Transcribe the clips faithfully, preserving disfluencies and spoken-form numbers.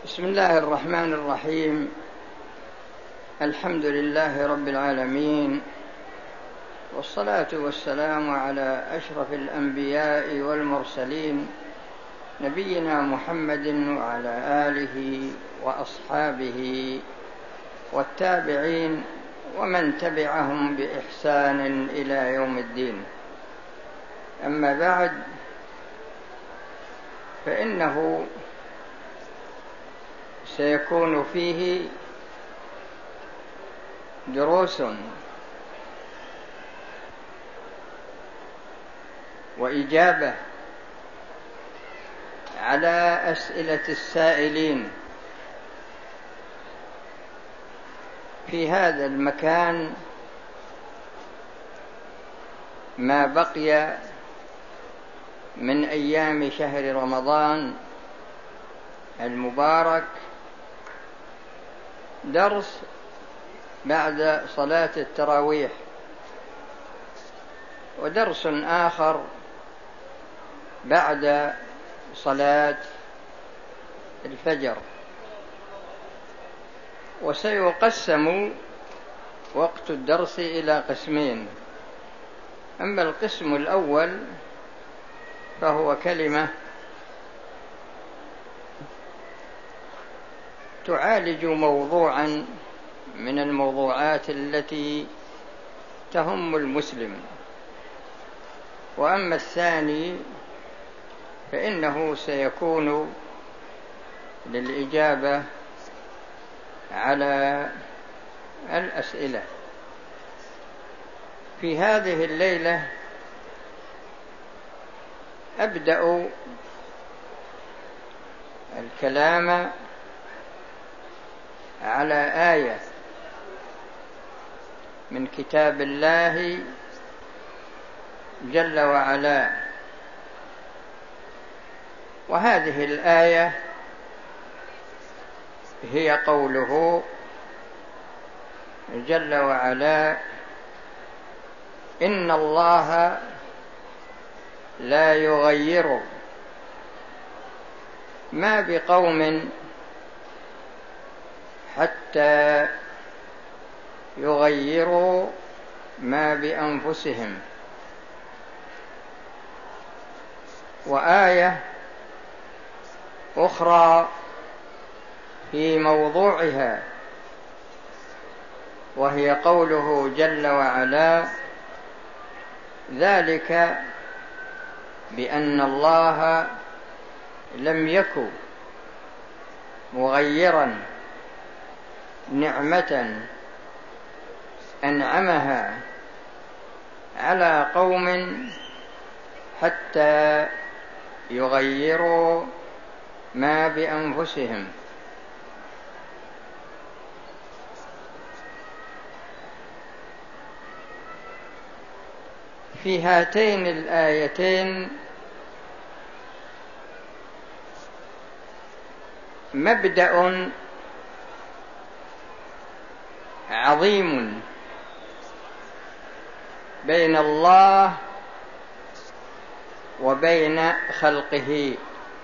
بسم الله الرحمن الرحيم. الحمد لله رب العالمين، والصلاة والسلام على أشرف الأنبياء والمرسلين، نبينا محمد وعلى آله وأصحابه والتابعين ومن تبعهم بإحسان إلى يوم الدين. أما بعد، فإنه سيكون فيه دروس وإجابة على أسئلة السائلين في هذا المكان ما بقي من أيام شهر رمضان المبارك، درس بعد صلاة التراويح، ودرس آخر بعد صلاة الفجر. وسيقسم وقت الدرس إلى قسمين. أما القسم الأول فهو كلمة تعالج موضوعا من الموضوعات التي تهم المسلم. وأما الثاني فإنه سيكون للإجابة على الأسئلة. في هذه الليلة أبدأ الكلام على آية من كتاب الله جل وعلا، وهذه الآية هي قوله جل وعلا: إن الله لا يغير ما بقوم حتى يغيروا ما بأنفسهم. وآية أخرى في موضوعها وهي قوله جل وعلا: ذلك بأن الله لم يكن مغيرا نعمة أنعمها على قوم حتى يغيروا ما بأنفسهم. في هاتين الآيتين مبدأ عظيم بين الله وبين خلقه.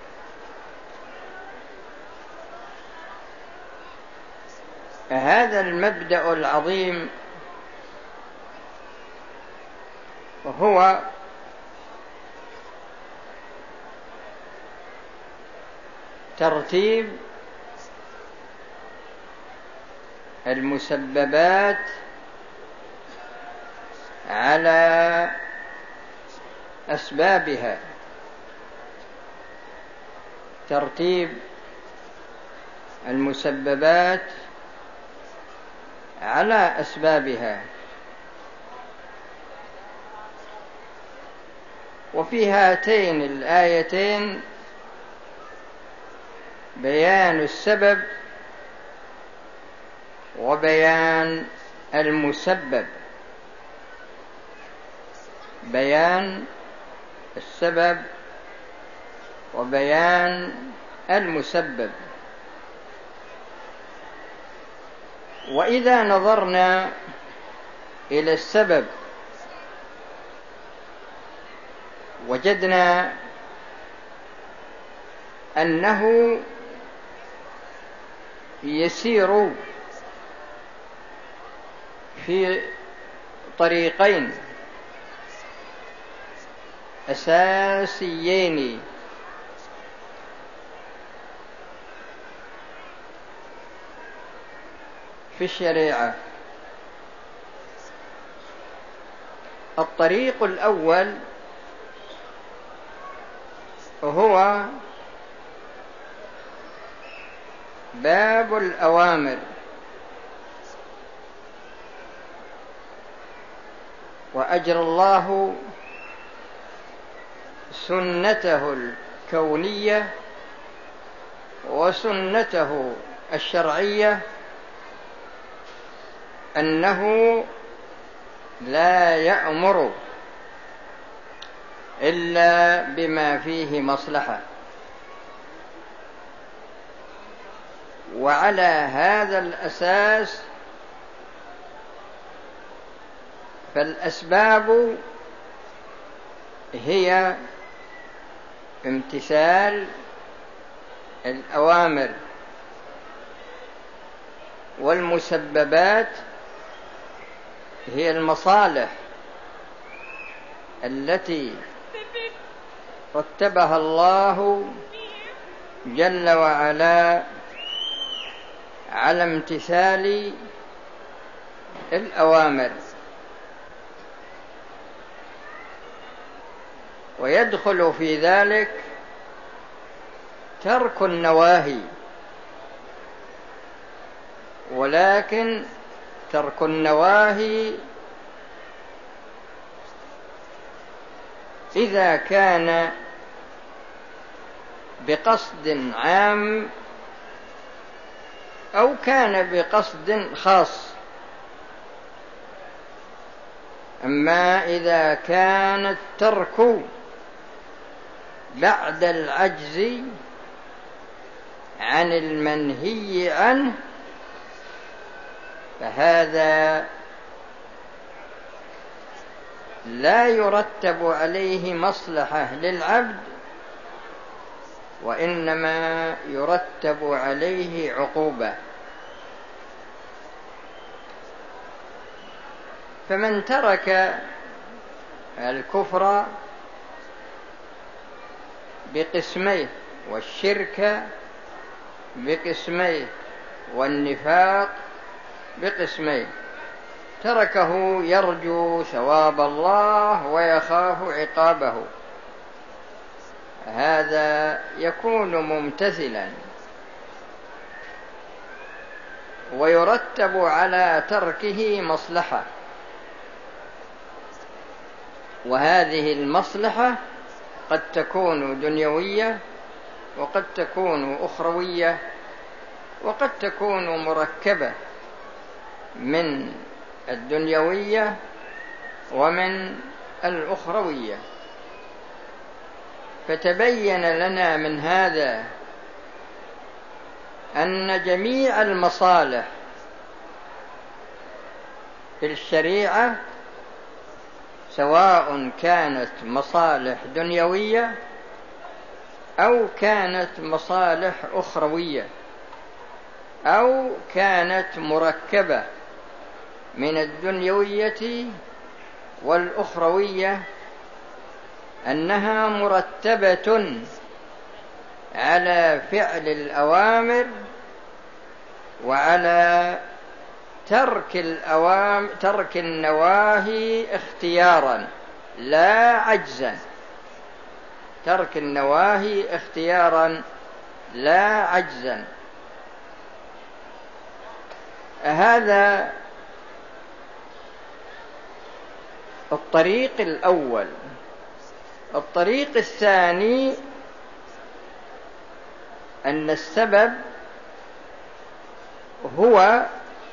هذا المبدأ العظيم هو ترتيب المسببات على أسبابها، ترتيب المسببات على أسبابها. وفي هاتين الآيتين بيان السبب وبيان المسبب، بيان السبب وبيان المسبب. وإذا نظرنا إلى السبب وجدنا أنه يسير في طريقين أساسيين: في الشريعة. الطريق الأول هو باب الأوامر، وأجرى الله سنته الكونية وسنته الشرعية أنه لا يأمر إلا بما فيه مصلحة. وعلى هذا الأساس فالأسباب هي امتثال الأوامر، والمسببات هي المصالح التي رتبها الله جل وعلا على امتثال الأوامر. ويدخل في ذلك ترك النواهي، ولكن ترك النواهي إذا كان بقصد عام أو كان بقصد خاص. أما إذا كان الترك بعد العجز عن المنهي عنه فهذا لا يرتب عليه مصلحة للعبد، وإنما يرتب عليه عقوبة. فمن ترك الكفر بقسميه والشرك بقسميه والنفاق بقسميه، تركه يرجو ثواب الله ويخاف عقابه، هذا يكون ممتثلا، ويرتب على تركه مصلحة، وهذه المصلحة قد تكون دنيوية وقد تكون أخروية وقد تكون مركبة من الدنيوية ومن الأخروية. فتبين لنا من هذا أن جميع المصالح في الشريعة سواء كانت مصالح دنيوية أو كانت مصالح أخروية أو كانت مركبة من الدنيوية والأخروية، أنها مرتبة على فعل الأوامر وعلى ترك الأوامر ترك النواهي اختيارا لا عجزا، ترك النواهي اختيارا لا عجزا. هذا الطريق الأول. الطريق الثاني أن السبب هو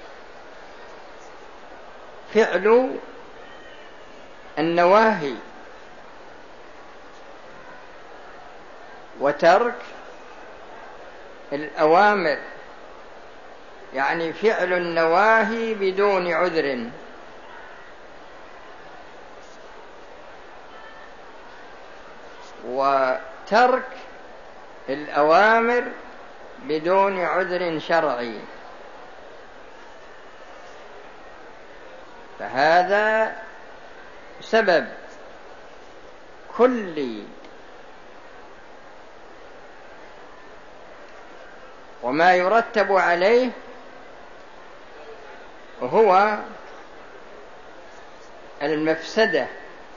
فعل النواهي وترك الأوامر، يعني فعل النواهي بدون عذر. وترك الأوامر بدون عذر شرعي، فهذا سبب كلي، وما يرتب عليه هو المفسدة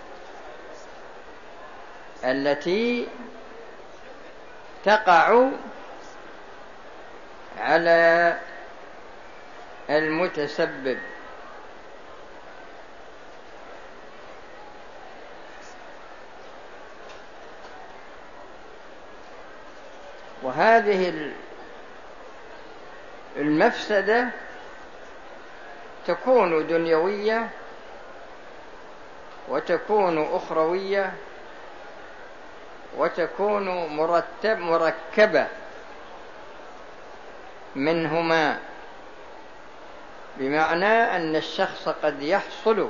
التي تقع على المتسبب. وهذه المفسدة تكون دنيوية وتكون أخروية وتكون مرتب مركبة منهما، بمعنى أن الشخص قد يحصل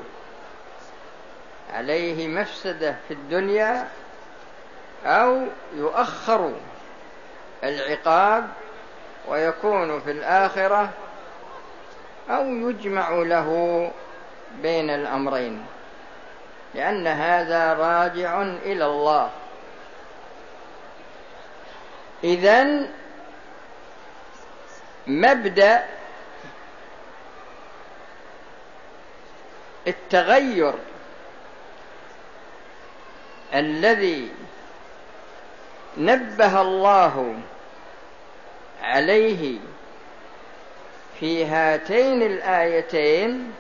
عليه مفسدة في الدنيا أو يؤخر العقاب ويكون في الآخرة، أو يجمع له بين الأمرين، لأن هذا راجع إلى الله. إذن مبدأ التغير الذي نبه الله عليه في هاتين الآيتين،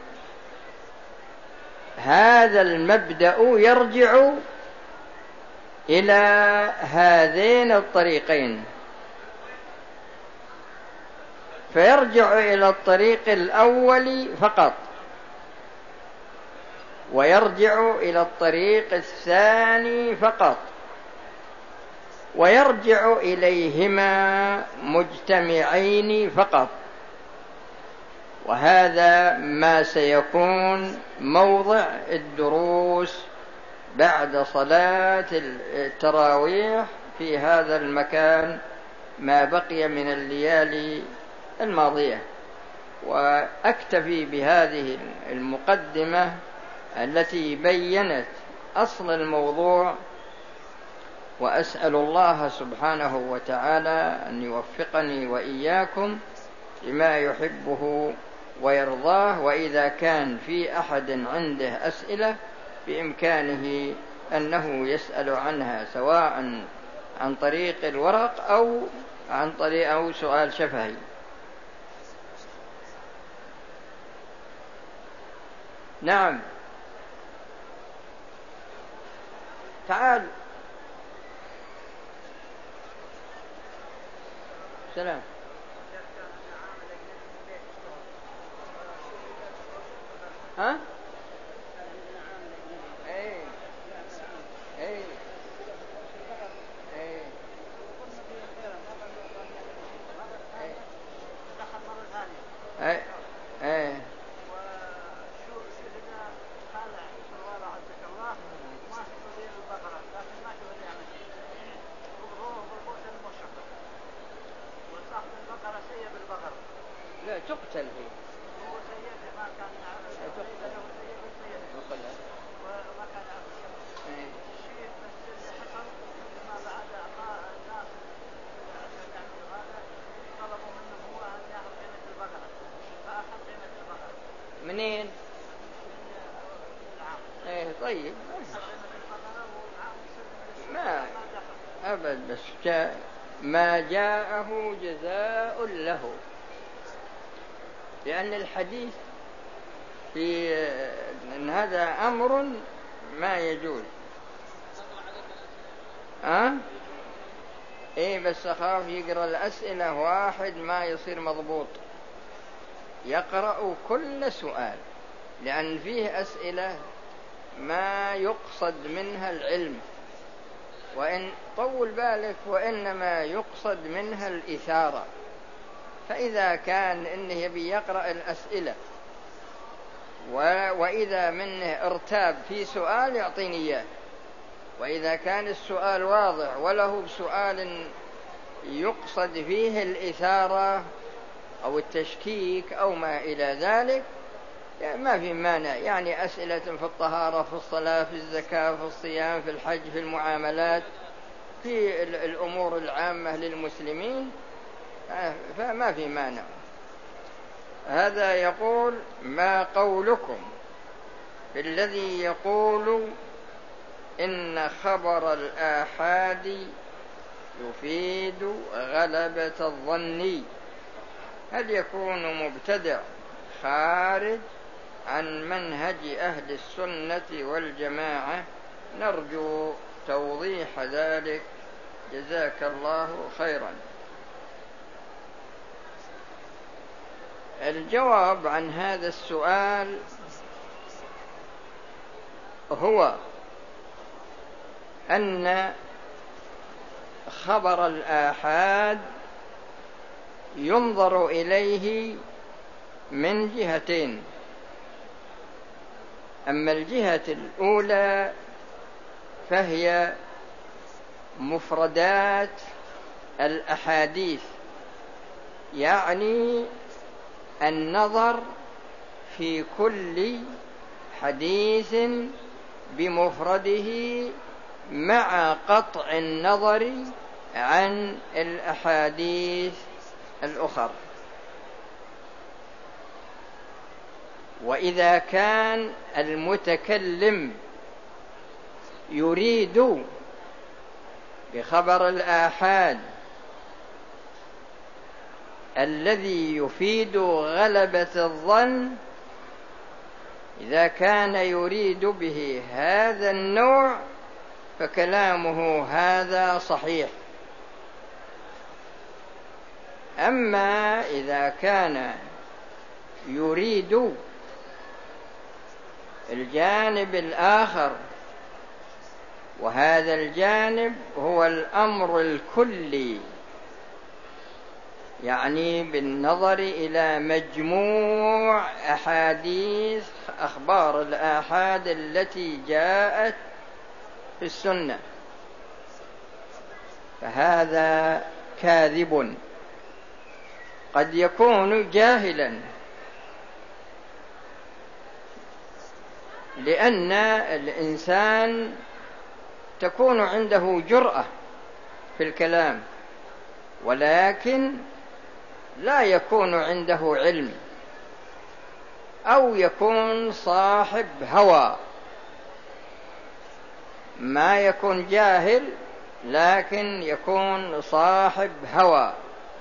هذا المبدأ يرجع إلى هذين الطريقين، فيرجع إلى الطريق الأول فقط، ويرجع إلى الطريق الثاني فقط، ويرجع إليهما مجتمعين فقط. وهذا ما سيكون موضع الدروس بعد صلاة التراويح في هذا المكان ما بقي من الليالي الماضية. وأكتفي بهذه المقدمة التي بيّنت أصل الموضوع، وأسأل الله سبحانه وتعالى أن يوفقني وإياكم لما يحبه ويرضاه. وإذا كان في أحد عنده أسئلة بإمكانه أنه يسأل عنها، سواء عن طريق الورق أو عن طريق أو سؤال شفهي. نعم، تعال. سلام. ها؟ ايه ايه ايه ايه ايه لا تقتل هي. منين؟ ايه طيب، ما أبد، بس جاء ما جاءه جزاء له، لأن الحديث في أن هذا أمر ما يجوز. أه؟ إيه بس أخاف يقرأ الأسئلة واحد ما يصير مضبوط، يقرأ كل سؤال، لأن فيه أسئلة ما يقصد منها العلم، وإن طول بالك وإنما يقصد منها الإثارة. فإذا كان إنه يبي يقرأ الأسئلة وإذا منه ارتاب في سؤال يعطيني إياه، وإذا كان السؤال واضح وله سؤال يقصد فيه الإثارة أو التشكيك أو ما إلى ذلك يعني ما في مانع، يعني أسئلة في الطهارة، في الصلاة، في الزكاة، في الصيام، في الحج، في المعاملات، في الأمور العامة للمسلمين، فما في مانع. هذا يقول: ما قولكم بالذي يقول إن خبر الآحاد يفيد غلبة الظن؟ هل يكون مبتدع خارج عن منهج أهل السنة والجماعة؟ نرجو توضيح ذلك، جزاك الله خيرا. الجواب عن هذا السؤال هو أن خبر الآحاد ينظر إليه من جهتين. أما الجهة الأولى فهي مفردات الأحاديث، يعني النظر في كل حديث بمفرده مع قطع النظر عن الأحاديث الأخرى. وإذا كان المتكلم يريد بخبر الآحاد الذي يفيد غلبة الظن، إذا كان يريد به هذا النوع فكلامه هذا صحيح. أما إذا كان يريد الجانب الآخر، وهذا الجانب هو الأمر الكلي، يعني بالنظر إلى مجموع أحاديث أخبار الآحاد التي جاءت في السنة، فهذا كاذب. قد يكون جاهلا، لأن الإنسان تكون عنده جرأة في الكلام، ولكن لا يكون عنده علم، أو يكون صاحب هوى. ما يكون جاهل، لكن يكون صاحب هوى،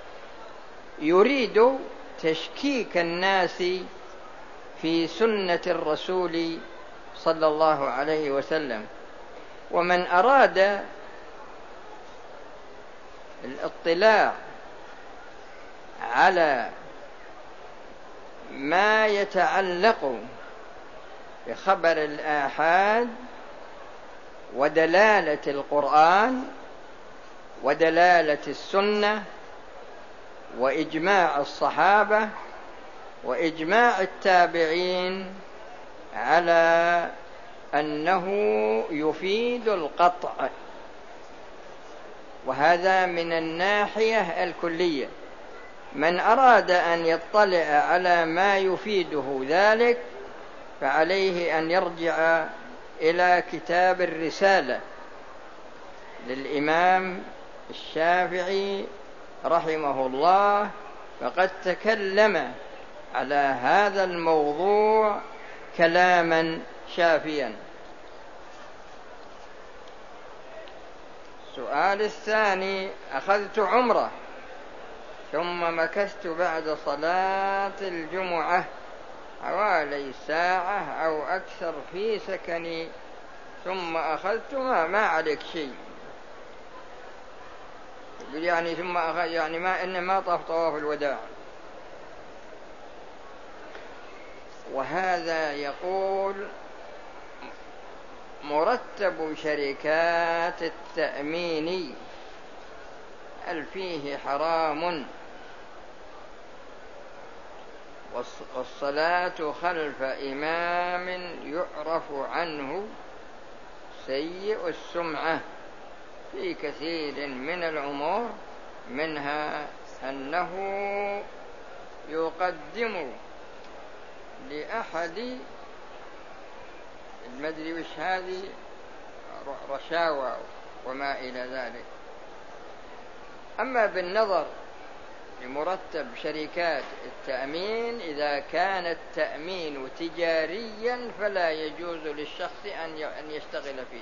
يريد تشكيك الناس في سنة الرسول صلى الله عليه وسلم. ومن أراد الاطلاع على ما يتعلق بخبر الآحاد ودلالة القرآن ودلالة السنة وإجماع الصحابة وإجماع التابعين على أنه يفيد القطع، وهذا من الناحية الكلية. من أراد أن يطلع على ما يفيده ذلك فعليه أن يرجع إلى كتاب الرسالة للإمام الشافعي رحمه الله، فقد تكلم على هذا الموضوع كلاما شافيا. السؤال الثاني: أخذت عمرة ثم مكثت بعد صلاة الجمعة حوالي ساعة أو أكثر في سكني، ثم أخذت ما, ما عليك شيء، يعني ثم أخذ يعني ما إن ما طاف طواف الوداع. وهذا يقول: مرتب شركات التأمين هل فيه حرام؟ والصلاة خلف إمام يعرف عنه سيء السمعة في كثير من الأمور منها أنه يقدم لأحد المدري وش هذه رشاوى وما إلى ذلك. أما بالنظر لمرتب شركات التأمين، إذا كان التأمين تجاريا فلا يجوز للشخص أن يشتغل فيه.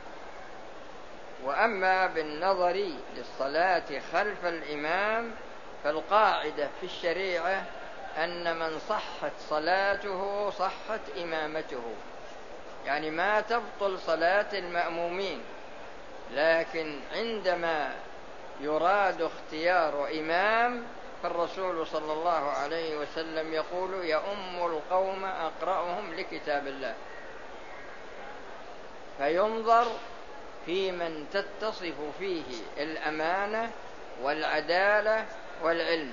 وأما بالنظر للصلاة خلف الإمام فالقاعدة في الشريعة أن من صحت صلاته صحت إمامته، يعني ما تبطل صلاة المأمومين، لكن عندما يراد اختيار إمام فالرسول صلى الله عليه وسلم يقول: يؤم القوم أقرأهم لكتاب الله. فينظر في من تتصف فيه الأمانة والعدالة والعلم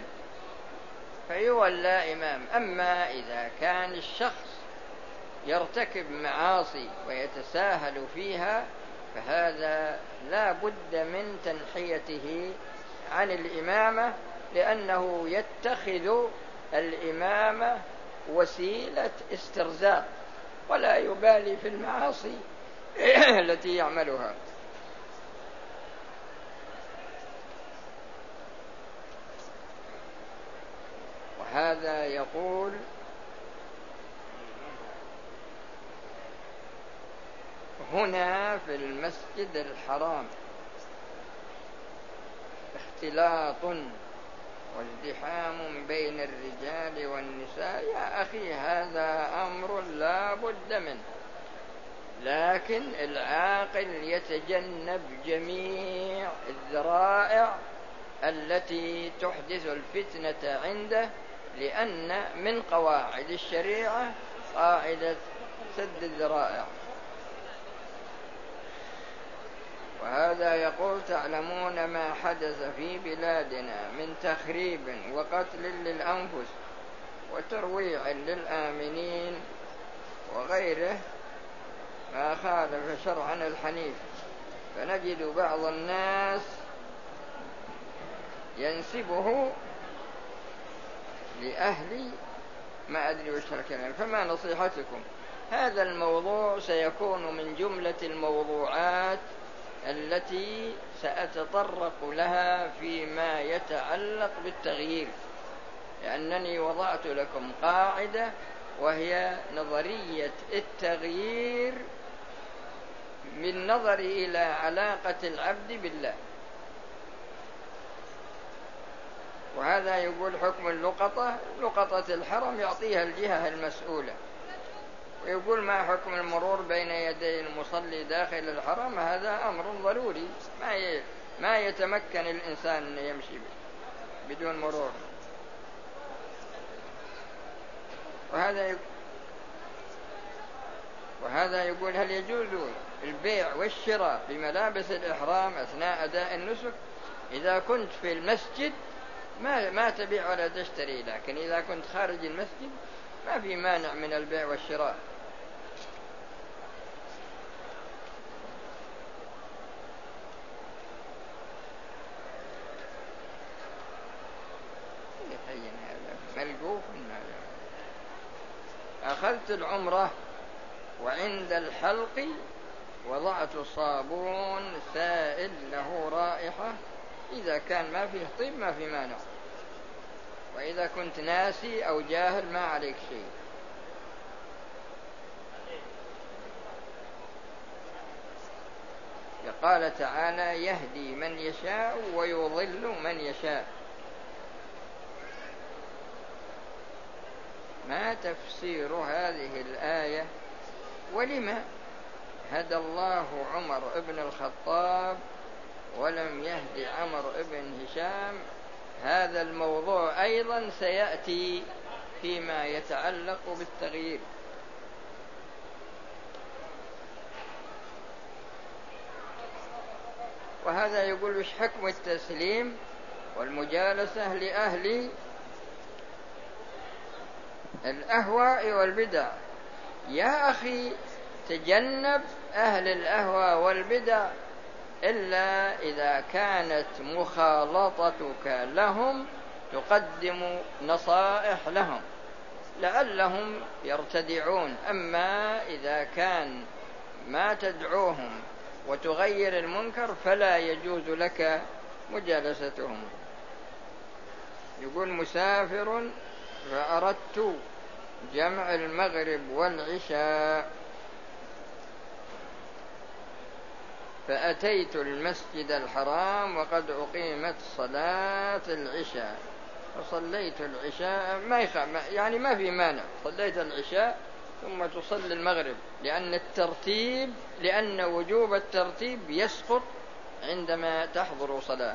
فيولى إمام. أما إذا كان الشخص يرتكب معاصي ويتساهل فيها فهذا لا بد من تنحيته عن الإمامة، لأنه يتخذ الإمامة وسيلة استرزاق ولا يبالي في المعاصي التي يعملها. وهذا يقول: هنا في المسجد الحرام اختلاط وازدحام بين الرجال والنساء. يا أخي هذا أمر لا بد منه، لكن العاقل يتجنب جميع الذرائع التي تحدث الفتنة عنده، لأن من قواعد الشريعة قاعدة سد الذرائع. وهذا يقول: تعلمون ما حدث في بلادنا من تخريب وقتل للأنفس وترويع للآمنين وغيره ما خالف شرعنا الحنيف، فنجد بعض الناس ينسبه لأهل ما أدري وش الكلام. فما نصيحتكم؟ هذا الموضوع سيكون من جملة الموضوعات التي سأتطرق لها فيما يتعلق بالتغيير، لأنني وضعت لكم قاعدة وهي نظرية التغيير بالنظر إلى علاقة العبد بالله. وهذا يقول حكم اللقطة، لقطة الحرم يعطيها الجهة المسؤولة. ويقول: ما حكم المرور بين يدي المصلي داخل الحرم؟ هذا أمر ضروري ما ما يتمكن الإنسان أن يمشي بدون مرور. وهذا يقول وهذا يقول: هل يجوز البيع والشراء بملابس الإحرام أثناء أداء النسك؟ إذا كنت في المسجد ما ما تبيع ولا تشتري، لكن إذا كنت خارج المسجد ما في مانع من البيع والشراء. ملقوف. أخذت العمرة وعند الحلق وضعت صابون سائل له رائحة، إذا كان ما فيه طيب ما في مانع، وإذا كنت ناسي أو جاهل ما عليك شيء. قال تعالى: يهدي من يشاء ويضل من يشاء. ما تفسير هذه الآية؟ ولما هدى الله عمر ابن الخطاب ولم يهدي عمر ابن هشام؟ هذا الموضوع أيضا سيأتي فيما يتعلق بالتغيير. وهذا يقول: وش حكم التسليم والمجالسة لأهل الأهواء والبدع؟ يا أخي تجنب أهل الأهواء والبدع إلا إذا كانت مخالطتك لهم تقدم نصائح لهم لعلهم يرتدعون. أما إذا كان ما تدعوهم وتغير المنكر فلا يجوز لك مجالستهم. يقول: مسافر فأردت جمع المغرب والعشاء فأتيت المسجد الحرام وقد أقيمت صلاة العشاء فصليت العشاء، ما يخاف يعني ما في مانع، صليت العشاء ثم تصلي المغرب، لأن الترتيب لأن وجوب الترتيب يسقط عندما تحضر صلاة.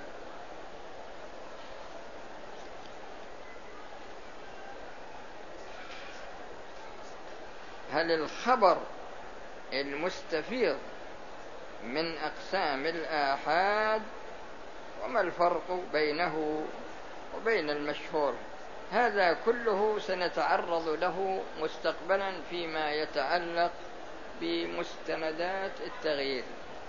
هل الخبر المستفيض من أقسام الآحاد؟ وما الفرق بينه وبين المشهور؟ هذا كله سنتعرض له مستقبلا فيما يتعلق بمستندات التغيير.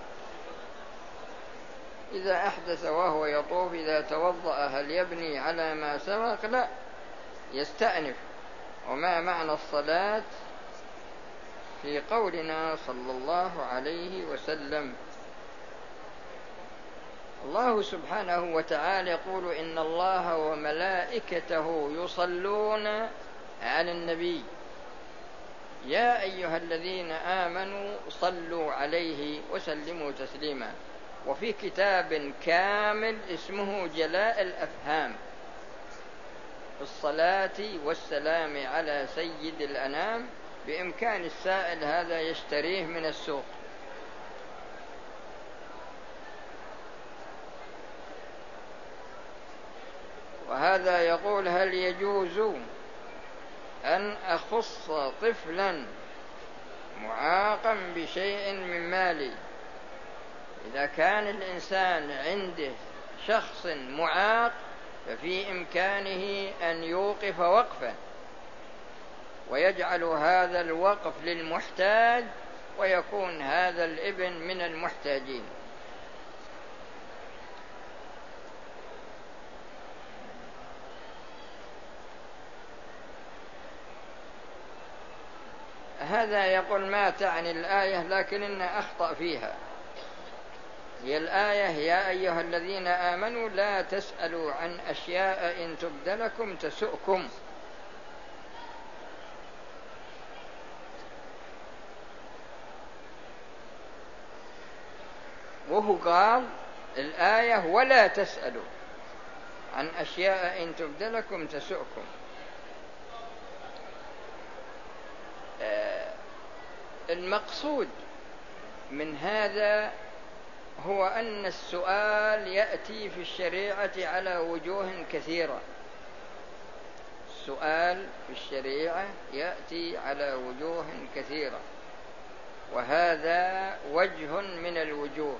إذا أحدث وهو يطوف إذا توضأ هل يبني على ما سبق؟ لا، يستأنف. وما معنى الصلاة في قولنا صلى الله عليه وسلم؟ الله سبحانه وتعالى يقول: إن الله وملائكته يصلون على النبي يا أيها الذين آمنوا صلوا عليه وسلموا تسليما. وفي كتاب كامل اسمه جلاء الأفهام في الصلاة والسلام على سيد الأنام، بإمكان السائل هذا يشتريه من السوق. وهذا يقول: هل يجوز أن أخص طفلا معاقا بشيء من مالي؟ إذا كان الإنسان عنده شخص معاق ففي إمكانه أن يوقف وقفا ويجعل هذا الوقف للمحتاج ويكون هذا الابن من المحتاجين. هذا يقول: ما تعني الآية لكن أخطأ فيها. هي الآية: يا أيها الذين آمنوا لا تسألوا عن أشياء إن تبد لكم تسؤكم. وهو قال الآية: ولا تسألوا عن أشياء إن تبد لكم تسؤكم. المقصود من هذا هو أن السؤال يأتي في الشريعة على وجوه كثيرة. السؤال في الشريعة يأتي على وجوه كثيرة، وهذا وجه من الوجوه،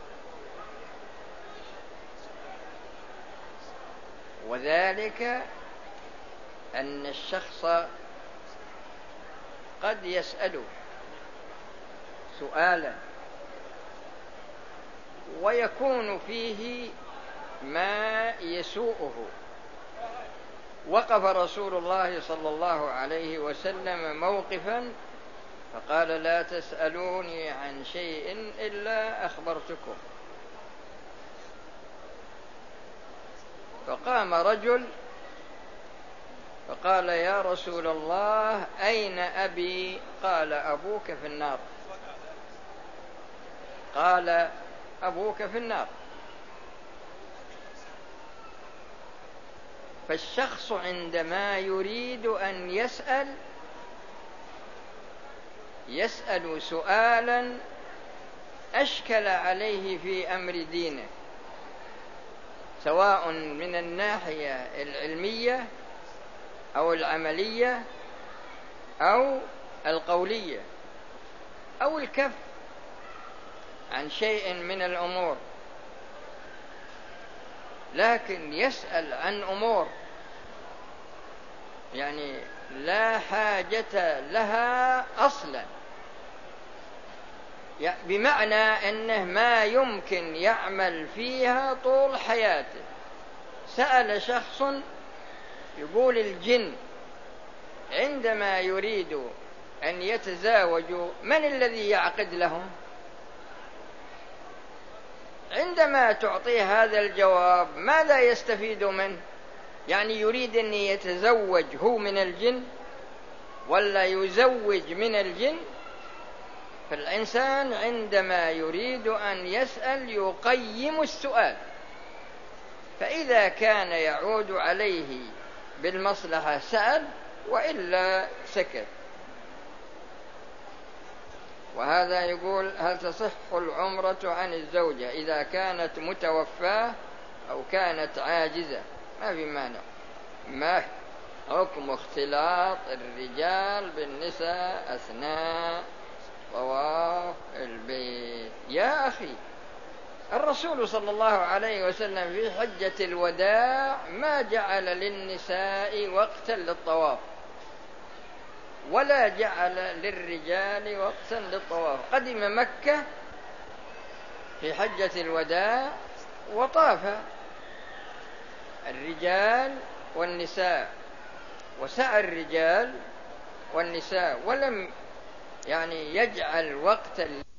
وذلك أن الشخص قد يسأل سؤالا ويكون فيه ما يسوءه. وقف رسول الله صلى الله عليه وسلم موقفا فقال: لا تسألوني عن شيء إلا أخبرتكم. فقام رجل فقال: يا رسول الله أين أبي؟ قال: أبوك في النار. قال: أبوك في النار. فالشخص عندما يريد أن يسأل يسأل سؤالا أشكل عليه في أمر دينه، سواء من الناحية العلمية أو العملية أو القولية أو الكف عن شيء من الأمور، لكن يسأل عن أمور يعني لا حاجة لها أصلا، بمعنى أنه ما يمكن يعمل فيها طول حياته. سأل شخص يقول الجن عندما يريد أن يتزاوجوا من الذي يعقد لهم؟ عندما تعطيه هذا الجواب ماذا يستفيد منه؟ يعني يريد أن يتزوج هو من الجن ولا يزوج من الجن؟ فالإنسان عندما يريد أن يسأل يقيم السؤال، فإذا كان يعود عليه بالمصلحة سأل، وإلا سكت. وهذا يقول: هل تصح العمرة عن الزوجة إذا كانت متوفاة أو كانت عاجزة؟ ما في مانع. ما حكم اختلاط الرجال بالنساء أثناء طواف البيت؟ يا أخي، الرسول صلى الله عليه وسلم في حجة الوداع ما جعل للنساء وقتا للطواف ولا جعل للرجال وقتا للطواف. قدم مكة في حجة الوداع وطاف الرجال والنساء، وسعى الرجال والنساء، ولم يعني يجعل وقتا